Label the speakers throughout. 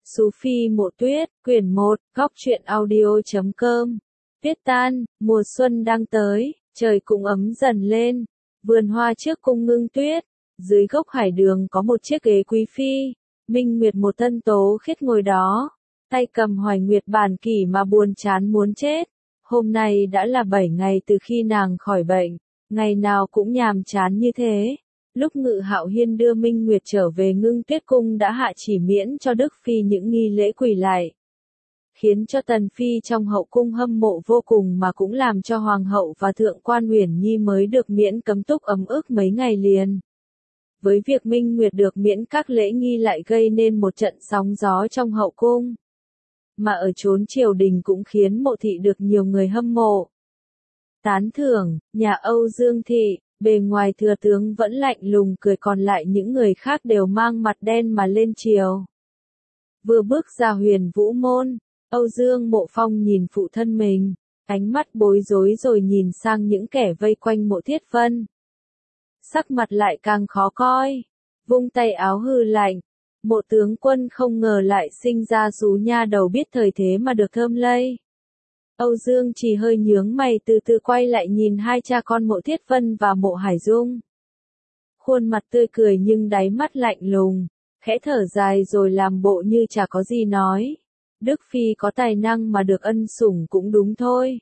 Speaker 1: Sú Phi Mộ Tuyết, quyển 1, góc truyện audio.com. Tuyết tan, mùa xuân đang tới, trời cũng ấm dần lên. Vườn hoa trước cung Ngưng Tuyết, dưới gốc hải đường có một chiếc ghế quý phi. Minh Nguyệt một thân tố khiết ngồi đó, tay cầm Hoài Nguyệt bản kỷ mà buồn chán muốn chết. Hôm nay đã là 7 ngày từ khi nàng khỏi bệnh, ngày nào cũng nhàm chán như thế. Lúc Ngự Hạo Hiên đưa Minh Nguyệt trở về Ngưng Tuyết cung đã hạ chỉ miễn cho Đức Phi những nghi lễ quỳ lạy, khiến cho Tần Phi trong hậu cung hâm mộ vô cùng, mà cũng làm cho Hoàng hậu và Thượng quan Uyển Nhi mới được miễn cấm túc ấm ức mấy ngày liền. Với việc Minh Nguyệt được miễn các lễ nghi lại gây nên một trận sóng gió trong hậu cung, mà ở chốn triều đình cũng khiến Mộ thị được nhiều người hâm mộ, tán thưởng. Nhà Âu Dương thị, bề ngoài thừa tướng vẫn lạnh lùng cười, còn lại những người khác đều mang mặt đen mà lên triều. Vừa bước ra Huyền Vũ môn, Âu Dương Mộ Phong nhìn phụ thân mình, ánh mắt bối rối rồi nhìn sang những kẻ vây quanh Mộ Thiết Vân. Sắc mặt lại càng khó coi, vung tay áo hừ lạnh. Mộ tướng quân không ngờ lại sinh ra xú nha đầu biết thời thế mà được thơm lây. Âu Dương chỉ hơi nhướng mày, từ từ quay lại nhìn hai cha con Mộ Thiết Vân và Mộ Hải Dung. Khuôn mặt tươi cười nhưng đáy mắt lạnh lùng, khẽ thở dài rồi làm bộ như chả có gì nói. Đức Phi có tài năng mà được ân sủng cũng đúng thôi.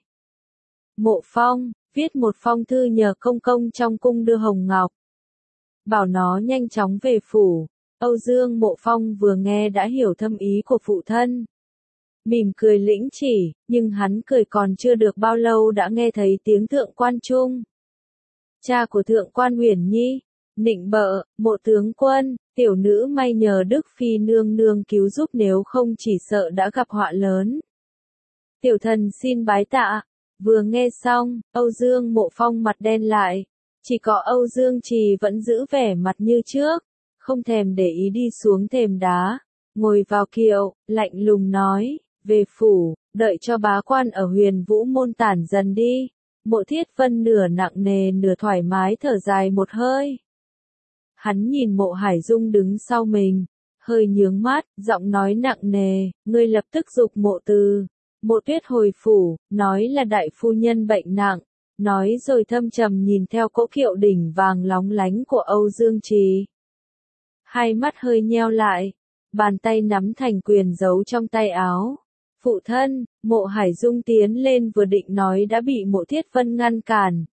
Speaker 1: Mộ Phong, viết một phong thư nhờ công công trong cung đưa Hồng Ngọc, bảo nó nhanh chóng về phủ. Âu Dương Mộ Phong vừa nghe đã hiểu thâm ý của phụ thân, mỉm cười lĩnh chỉ, nhưng hắn cười còn chưa được bao lâu đã nghe thấy tiếng Thượng quan Trung, cha của Thượng quan Uyển Nhi, nịnh bợ: Mộ tướng quân, tiểu nữ may nhờ Đức Phi nương nương cứu giúp, nếu không chỉ sợ đã gặp họa lớn. Tiểu thần xin bái tạ. Vừa nghe xong, Âu Dương Mộ Phong mặt đen lại, chỉ có Âu Dương Trì vẫn giữ vẻ mặt như trước, không thèm để ý đi xuống thềm đá, ngồi vào kiệu, lạnh lùng nói: về phủ, đợi cho bá quan ở Huyền Vũ môn tản dần đi. Mộ Thiết Vân nửa nặng nề nửa thoải mái thở dài một hơi. Hắn nhìn Mộ Hải Dung đứng sau mình, hơi nhướng mắt, giọng nói nặng nề: ngươi lập tức giục Mộ Từ, Mộ Tuyết hồi phủ, nói là đại phu nhân bệnh nặng. Nói rồi thâm trầm nhìn theo cỗ kiệu đỉnh vàng lóng lánh của Âu Dương Trì. Hai mắt hơi nheo lại, bàn tay nắm thành quyền giấu trong tay áo. Phụ thân, Mộ Hải Dung tiến lên vừa định nói đã bị Mộ Thiết Vân ngăn cản.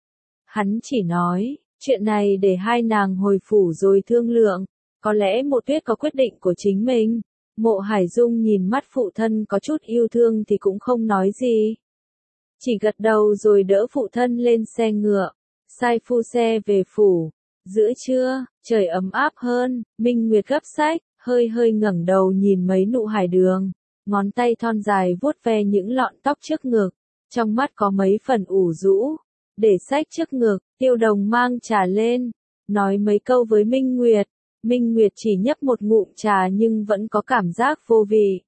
Speaker 1: Hắn chỉ nói: chuyện này để hai nàng hồi phủ rồi thương lượng, có lẽ Mộ Tuyết có quyết định của chính mình. Mộ Hải Dung nhìn mắt phụ thân có chút yêu thương thì cũng không nói gì, chỉ gật đầu rồi đỡ phụ thân lên xe ngựa, sai phu xe về phủ. Giữa trưa, trời ấm áp hơn, Minh Nguyệt gấp sách, hơi ngẩng đầu nhìn mấy nụ hải đường, ngón tay thon dài vuốt ve những lọn tóc trước ngực, trong mắt có mấy phần ủ rũ. Để sách trước ngực, Tiêu Đồng mang trà lên, nói mấy câu với Minh Nguyệt. Minh Nguyệt chỉ nhấp một ngụm trà nhưng vẫn có cảm giác vô vị.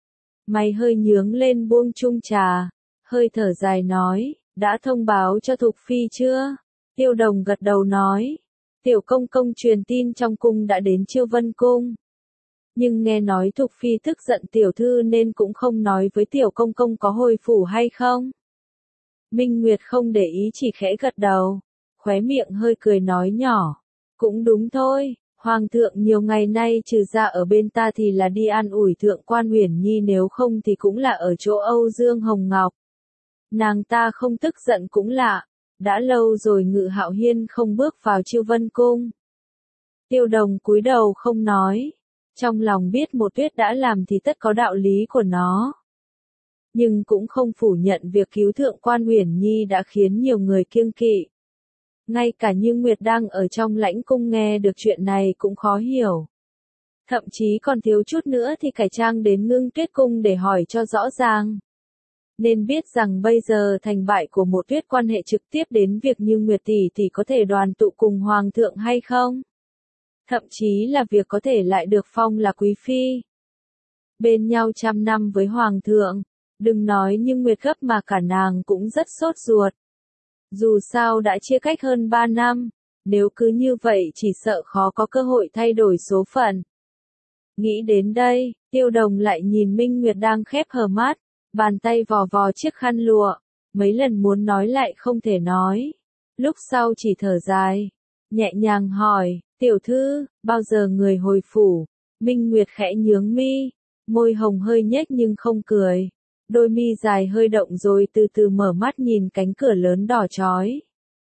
Speaker 1: Mày hơi nhướng lên buông chung trà, hơi thở dài nói: đã thông báo cho Thục Phi chưa? Tiêu Đồng gật đầu nói: tiểu công công truyền tin trong cung đã đến Chiêu Vân cung. Nhưng nghe nói Thục Phi tức giận tiểu thư nên cũng không nói với tiểu công công có hồi phủ hay không. Minh Nguyệt không để ý, chỉ khẽ gật đầu, khóe miệng hơi cười nói nhỏ: cũng đúng thôi, Hoàng thượng nhiều ngày nay trừ ra ở bên ta thì là đi an ủi Thượng quan Uyển Nhi, nếu không thì cũng là ở chỗ Âu Dương Hồng Ngọc. Nàng ta không tức giận cũng lạ, đã lâu rồi Ngự Hạo Hiên không bước vào Chiêu Vân cung. Tiêu Đồng cúi đầu không nói, trong lòng biết Mộ Tuyết đã làm thì tất có đạo lý của nó, nhưng cũng không phủ nhận việc cứu Thượng quan Uyển Nhi đã khiến nhiều người kiêng kỵ. Ngay cả Như Nguyệt đang ở trong lãnh cung nghe được chuyện này cũng khó hiểu. Thậm chí còn thiếu chút nữa thì cải trang đến Ngưng Tuyết cung để hỏi cho rõ ràng. Nên biết rằng bây giờ thành bại của Mộ Tuyết quan hệ trực tiếp đến việc Như Nguyệt tỷ có thể đoàn tụ cùng Hoàng thượng hay không. Thậm chí là việc có thể lại được phong là quý phi. Bên nhau trăm năm với Hoàng thượng, đừng nói Như Nguyệt gấp mà cả nàng cũng rất sốt ruột. Dù sao đã chia cách hơn 3 năm, nếu cứ như vậy chỉ sợ khó có cơ hội thay đổi số phận. Nghĩ đến đây, Tiêu Đồng lại nhìn Minh Nguyệt đang khép hờ mắt, bàn tay vò vò chiếc khăn lụa, mấy lần muốn nói lại không thể nói. Lúc sau chỉ thở dài, nhẹ nhàng hỏi, tiểu thư, bao giờ người hồi phủ? Minh Nguyệt khẽ nhướng mi, môi hồng hơi nhếch nhưng không cười. Đôi mi dài hơi động rồi từ từ mở mắt nhìn cánh cửa lớn đỏ chói.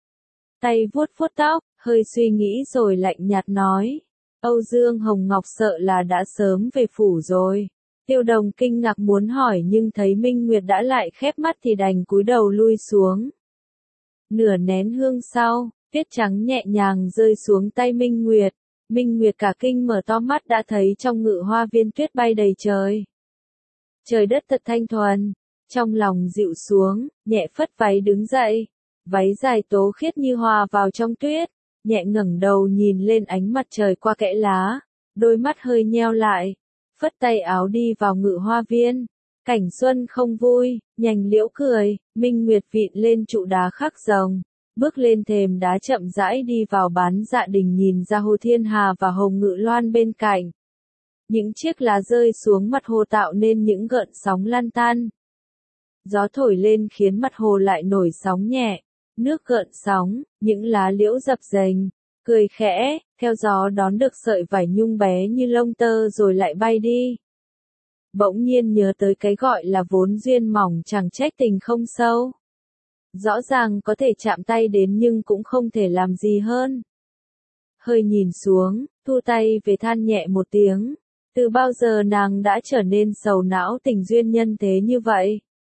Speaker 1: Tay vuốt vuốt tóc, hơi suy nghĩ rồi lạnh nhạt nói. Âu Dương Hồng Ngọc sợ là đã sớm về phủ rồi. Tiêu Đồng kinh ngạc muốn hỏi nhưng thấy Minh Nguyệt đã lại khép mắt thì đành cúi đầu lui xuống. Nửa nén hương sau, tiết trắng nhẹ nhàng rơi xuống tay Minh Nguyệt. Minh Nguyệt cả kinh mở to mắt đã thấy trong ngự hoa viên tuyết bay đầy trời. Trời đất thật thanh thuần, trong lòng dịu xuống, nhẹ phất váy đứng dậy. Váy dài tố khiết như hòa vào trong tuyết, nhẹ ngẩng đầu nhìn lên ánh mặt trời qua kẽ lá, đôi mắt hơi nheo lại, phất tay áo đi vào ngự hoa viên. Cảnh xuân không vui, nhành liễu cười, Minh Nguyệt vịn lên trụ đá khắc rồng, bước lên thềm đá chậm rãi đi vào bán dạ đình nhìn ra Hồ Thiên Hà và Hồng Ngự Loan bên cạnh. Những chiếc lá rơi xuống mặt hồ tạo nên những gợn sóng lan tan. Gió thổi lên khiến mặt hồ lại nổi sóng nhẹ, nước gợn sóng, những lá liễu dập dềnh, cười khẽ, theo gió đón được sợi vải nhung bé như lông tơ rồi lại bay đi. Bỗng nhiên nhớ tới cái gọi là vốn duyên mỏng chẳng trách tình không sâu. Rõ ràng có thể chạm tay đến nhưng cũng không thể làm gì hơn. Hơi nhìn xuống, thu tay về than nhẹ một tiếng. Từ bao giờ nàng đã trở nên sầu não tình duyên nhân thế như vậy?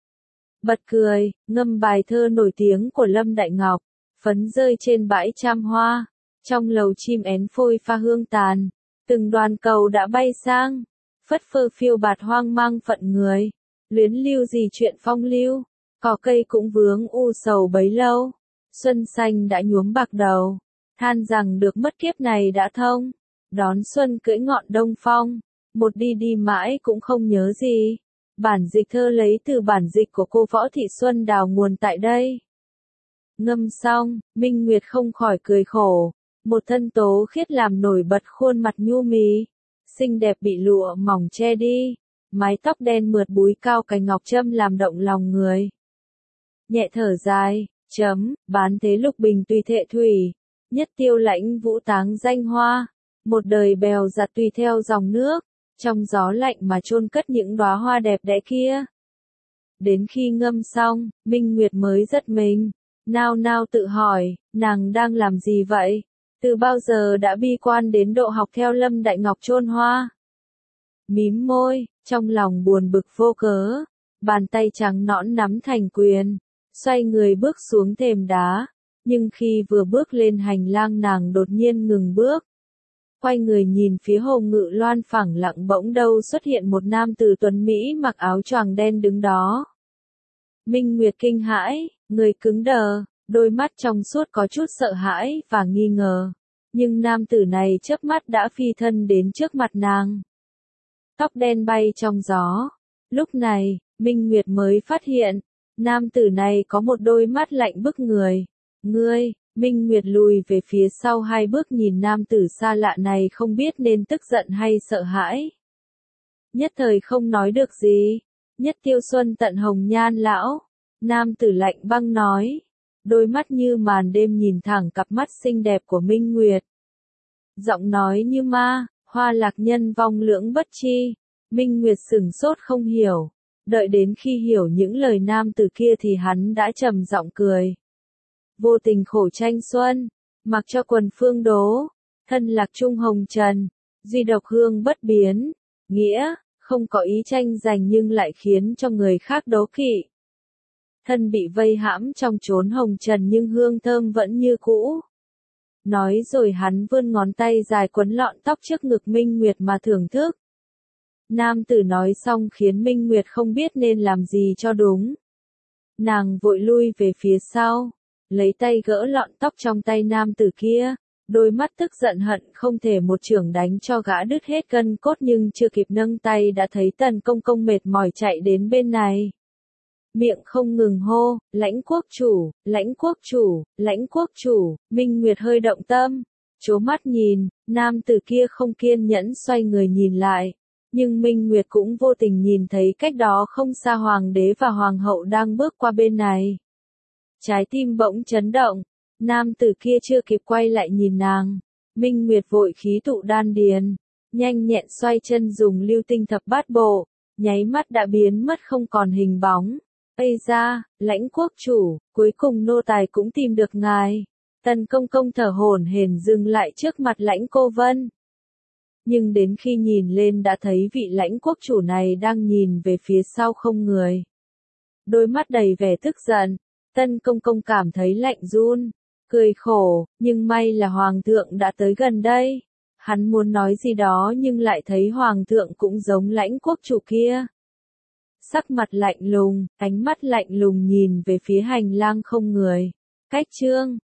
Speaker 1: Bật cười, ngâm bài thơ nổi tiếng của Lâm Đại Ngọc, phấn rơi trên bãi trăm hoa, trong lầu chim én phôi pha hương tàn, từng đoàn cầu đã bay sang, phất phơ phiêu bạt hoang mang phận người, luyến lưu gì chuyện phong lưu, cỏ cây cũng vướng u sầu bấy lâu, xuân xanh đã nhuốm bạc đầu, than rằng được mất kiếp này đã thông, đón xuân cưỡi ngọn đông phong, một đi đi mãi cũng không nhớ gì. Bản dịch thơ lấy từ bản dịch của cô Võ Thị Xuân đào nguồn tại đây. Ngâm xong, Minh Nguyệt không khỏi cười khổ, một thân tố khiết làm nổi bật khuôn mặt nhu mì, xinh đẹp bị lụa mỏng che đi, mái tóc đen mượt búi cao cành ngọc trâm làm động lòng người. Nhẹ thở dài, bán thế lục bình tùy thệ thủy, nhất tiêu lãnh vũ táng danh hoa, một đời bèo giặt tùy theo dòng nước. Trong gió lạnh mà chôn cất những đóa hoa đẹp đẽ kia. Đến khi ngâm xong, Minh Nguyệt mới giật mình, nao nao tự hỏi, nàng đang làm gì vậy? Từ bao giờ đã bi quan đến độ học theo Lâm Đại Ngọc chôn hoa? Mím môi, trong lòng buồn bực vô cớ, bàn tay trắng nõn nắm thành quyền, xoay người bước xuống thềm đá, nhưng khi vừa bước lên hành lang nàng đột nhiên ngừng bước. Quay người nhìn phía Hồ Ngự Loan phẳng lặng bỗng đâu xuất hiện một nam tử tuấn Mỹ mặc áo choàng đen đứng đó. Minh Nguyệt kinh hãi, người cứng đờ, đôi mắt trong suốt có chút sợ hãi và nghi ngờ. Nhưng nam tử này chớp mắt đã phi thân đến trước mặt nàng. Tóc đen bay trong gió. Lúc này, Minh Nguyệt mới phát hiện, nam tử này có một đôi mắt lạnh bức người. Ngươi, Minh Nguyệt lùi về phía sau 2 bước nhìn nam tử xa lạ này không biết nên tức giận hay sợ hãi. Nhất thời không nói được gì. Nhất tiêu xuân tận hồng nhan lão. Nam tử lạnh băng nói. Đôi mắt như màn đêm nhìn thẳng cặp mắt xinh đẹp của Minh Nguyệt. Giọng nói như ma, hoa lạc nhân vong lưỡng bất chi. Minh Nguyệt sửng sốt không hiểu. Đợi đến khi hiểu những lời nam tử kia thì hắn đã trầm giọng cười. Vô tình khổ tranh xuân, mặc cho quần phương đố, thân lạc trung hồng trần, duy độc hương bất biến, nghĩa, không có ý tranh giành nhưng lại khiến cho người khác đố kỵ. Thân bị vây hãm trong chốn hồng trần nhưng hương thơm vẫn như cũ. Nói rồi hắn vươn ngón tay dài quấn lọn tóc trước ngực Minh Nguyệt mà thưởng thức. Nam tử nói xong khiến Minh Nguyệt không biết nên làm gì cho đúng. Nàng vội lui về phía sau. Lấy tay gỡ lọn tóc trong tay nam tử kia, đôi mắt tức giận hận không thể một chưởng đánh cho gã đứt hết gân cốt nhưng chưa kịp nâng tay đã thấy Tần Công Công mệt mỏi chạy đến bên này. Miệng không ngừng hô, lãnh quốc chủ, lãnh quốc chủ, lãnh quốc chủ, Minh Nguyệt hơi động tâm, Trố mắt nhìn, nam tử kia không kiên nhẫn xoay người nhìn lại. Nhưng Minh Nguyệt cũng vô tình nhìn thấy cách đó không xa hoàng đế và hoàng hậu đang bước qua bên này. Trái tim bỗng chấn động, nam tử kia chưa kịp quay lại nhìn nàng. Minh Nguyệt vội khí tụ đan điền, nhanh nhẹn xoay chân dùng lưu tinh thập bát bộ, nháy mắt đã biến mất không còn hình bóng. Ây ra, Lãnh quốc chủ, cuối cùng nô tài cũng tìm được ngài. Tần công công thở hổn hển dừng lại trước mặt Lãnh Cô Vân. Nhưng đến khi nhìn lên đã thấy vị Lãnh quốc chủ này đang nhìn về phía sau không người. Đôi mắt đầy vẻ tức giận, Tân công công cảm thấy lạnh run, cười khổ, nhưng may là hoàng thượng đã tới gần đây. Hắn muốn nói gì đó nhưng lại thấy hoàng thượng cũng giống Lãnh quốc chủ kia. Sắc mặt lạnh lùng, ánh mắt lạnh lùng nhìn về phía hành lang không người. Cách chương